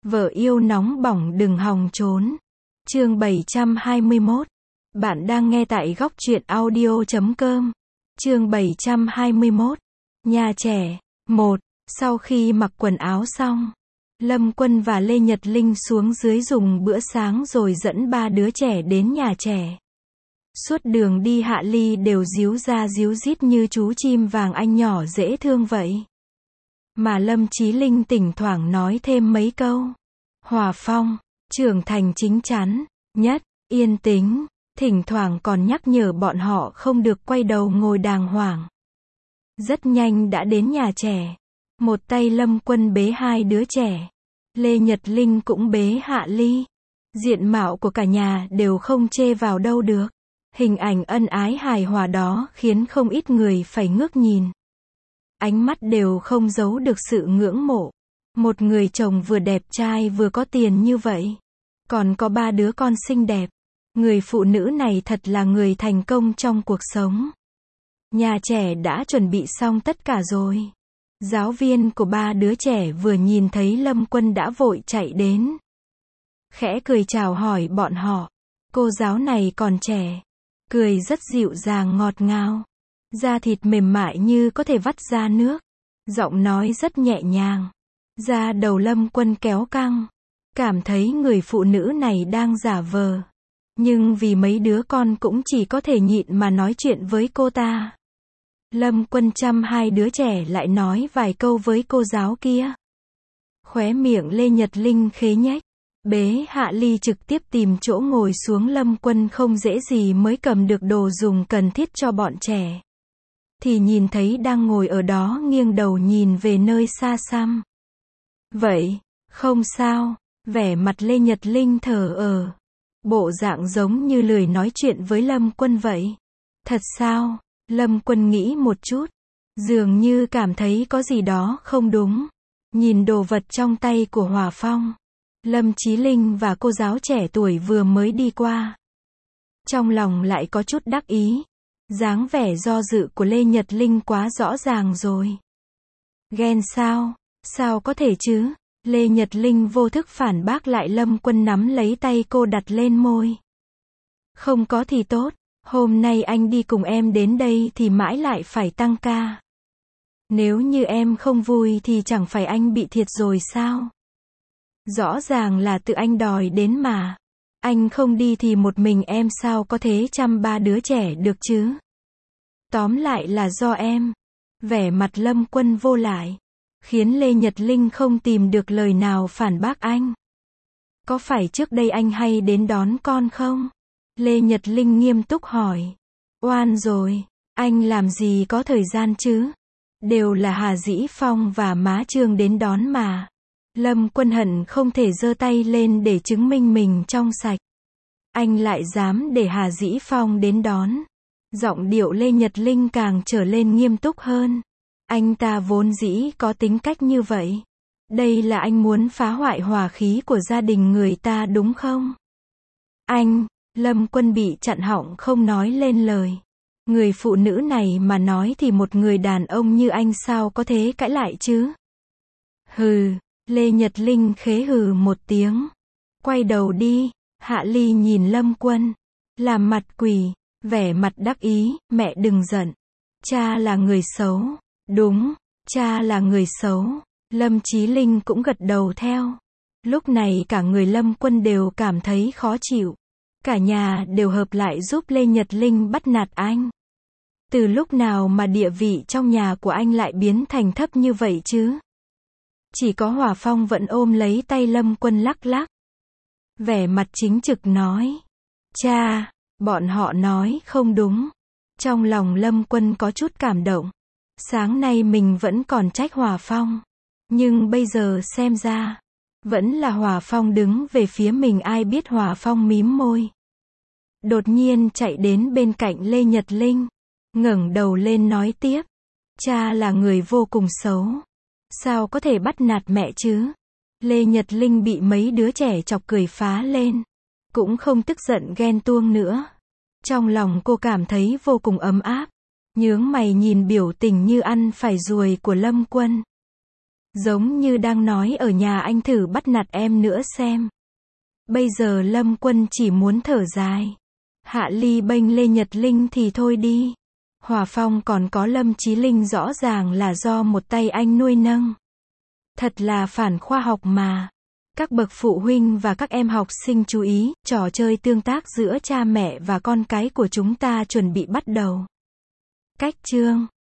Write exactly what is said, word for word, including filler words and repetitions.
Vợ yêu nóng bỏng đừng hòng trốn. Chương bảy trăm hai mươi mốt. Bạn đang nghe tại góc truyện audio chấm com. Chương bảy trăm hai mươi mốt. Nhà trẻ. một. Sau khi mặc quần áo xong, Lâm Quân và Lê Nhật Linh xuống dưới dùng bữa sáng rồi dẫn ba đứa trẻ đến nhà trẻ. Suốt đường đi Hạ Ly đều díu ra díu dít như chú chim vàng anh nhỏ dễ thương vậy. Mà Lâm Chí Linh thỉnh thoảng nói thêm mấy câu. Hòa Phong, trưởng thành chính chắn, nhất, yên tĩnh, thỉnh thoảng còn nhắc nhở bọn họ không được quay đầu ngồi đàng hoàng. Rất nhanh đã đến nhà trẻ. Một tay Lâm Quân bế hai đứa trẻ. Lê Nhật Linh cũng bế Hạ Ly. Diện mạo của cả nhà đều không chê vào đâu được. Hình ảnh ân ái hài hòa đó khiến không ít người phải ngước nhìn. Ánh mắt đều không giấu được sự ngưỡng mộ. Một người chồng vừa đẹp trai vừa có tiền như vậy. Còn có ba đứa con xinh đẹp. Người phụ nữ này thật là người thành công trong cuộc sống. Nhà trẻ đã chuẩn bị xong tất cả rồi. Giáo viên của ba đứa trẻ vừa nhìn thấy Lâm Quân đã vội chạy đến. Khẽ cười chào hỏi bọn họ. Cô giáo này còn trẻ. Cười rất dịu dàng ngọt ngào. Da thịt mềm mại như có thể vắt ra nước. Giọng nói rất nhẹ nhàng. Da đầu Lâm Quân kéo căng. Cảm thấy người phụ nữ này đang giả vờ. Nhưng vì mấy đứa con cũng chỉ có thể nhịn mà nói chuyện với cô ta. Lâm Quân chăm hai đứa trẻ lại nói vài câu với cô giáo kia. Khóe miệng Lê Nhật Linh khế nhếch. Bế Hạ Ly trực tiếp tìm chỗ ngồi xuống. Lâm Quân không dễ gì mới cầm được đồ dùng cần thiết cho bọn trẻ. Thì nhìn thấy đang ngồi ở đó nghiêng đầu nhìn về nơi xa xăm. Vậy, không sao, vẻ mặt Lê Nhật Linh thờ ơ. Bộ dạng giống như lười nói chuyện với Lâm Quân vậy. Thật sao? Lâm Quân nghĩ một chút. Dường như cảm thấy có gì đó không đúng. Nhìn đồ vật trong tay của Hòa Phong. Lâm Chí Linh và cô giáo trẻ tuổi vừa mới đi qua. Trong lòng lại có chút đắc ý. Dáng vẻ do dự của Lê Nhật Linh quá rõ ràng rồi. Ghen sao? Sao có thể chứ? Lê Nhật Linh vô thức phản bác lại. Lâm Quân nắm lấy tay cô đặt lên môi. Không có thì tốt. Hôm nay anh đi cùng em đến đây thì mãi lại phải tăng ca. Nếu như em không vui thì chẳng phải anh bị thiệt rồi sao? Rõ ràng là tự anh đòi đến mà. Anh không đi thì một mình em sao có thể chăm ba đứa trẻ được chứ? Tóm lại là do em. Vẻ mặt Lâm Quân vô lại. Khiến Lê Nhật Linh không tìm được lời nào phản bác anh. Có phải trước đây anh hay đến đón con không? Lê Nhật Linh nghiêm túc hỏi. Oan rồi, anh làm gì có thời gian chứ? Đều là Hà Dĩ Phong và má Trương đến đón mà. Lâm Quân hận không thể giơ tay lên để chứng minh mình trong sạch. Anh lại dám để Hà Dĩ Phong đến đón. Giọng điệu Lê Nhật Linh càng trở lên nghiêm túc hơn. Anh ta vốn dĩ có tính cách như vậy. Đây là anh muốn phá hoại hòa khí của gia đình người ta đúng không? Anh, Lâm Quân bị chặn họng không nói lên lời. Người phụ nữ này mà nói thì một người đàn ông như anh sao có thể cãi lại chứ? Hừ, Lê Nhật Linh khế hừ một tiếng. Quay đầu đi. Hạ Ly nhìn Lâm Quân. Làm mặt quỷ, vẻ mặt đắc ý. Mẹ đừng giận. Cha là người xấu. Đúng, cha là người xấu. Lâm Chí Linh cũng gật đầu theo. Lúc này cả người Lâm Quân đều cảm thấy khó chịu. Cả nhà đều hợp lại giúp Lê Nhật Linh bắt nạt anh. Từ lúc nào mà địa vị trong nhà của anh lại biến thành thấp như vậy chứ? Chỉ có Hòa Phong vẫn ôm lấy tay Lâm Quân lắc lắc. Vẻ mặt chính trực nói. Cha, bọn họ nói không đúng. Trong lòng Lâm Quân có chút cảm động. Sáng nay mình vẫn còn trách Hòa Phong. Nhưng bây giờ xem ra, vẫn là Hòa Phong đứng về phía mình. Ai biết Hòa Phong mím môi. Đột nhiên chạy đến bên cạnh Lê Nhật Linh. Ngẩng đầu lên nói tiếp. Cha là người vô cùng xấu. Sao có thể bắt nạt mẹ chứ? Lê Nhật Linh bị mấy đứa trẻ chọc cười phá lên. Cũng không tức giận ghen tuông nữa. Trong lòng cô cảm thấy vô cùng ấm áp. Nhướng mày nhìn biểu tình như ăn phải ruồi của Lâm Quân. Giống như đang nói ở nhà anh thử bắt nạt em nữa xem. Bây giờ Lâm Quân chỉ muốn thở dài. Hạ Ly bênh Lê Nhật Linh thì thôi đi. Hòa Phong còn có Lâm Chí Linh rõ ràng là do một tay anh nuôi nâng. Thật là phản khoa học mà. Các bậc phụ huynh và các em học sinh chú ý, trò chơi tương tác giữa cha mẹ và con cái của chúng ta chuẩn bị bắt đầu. Cách chương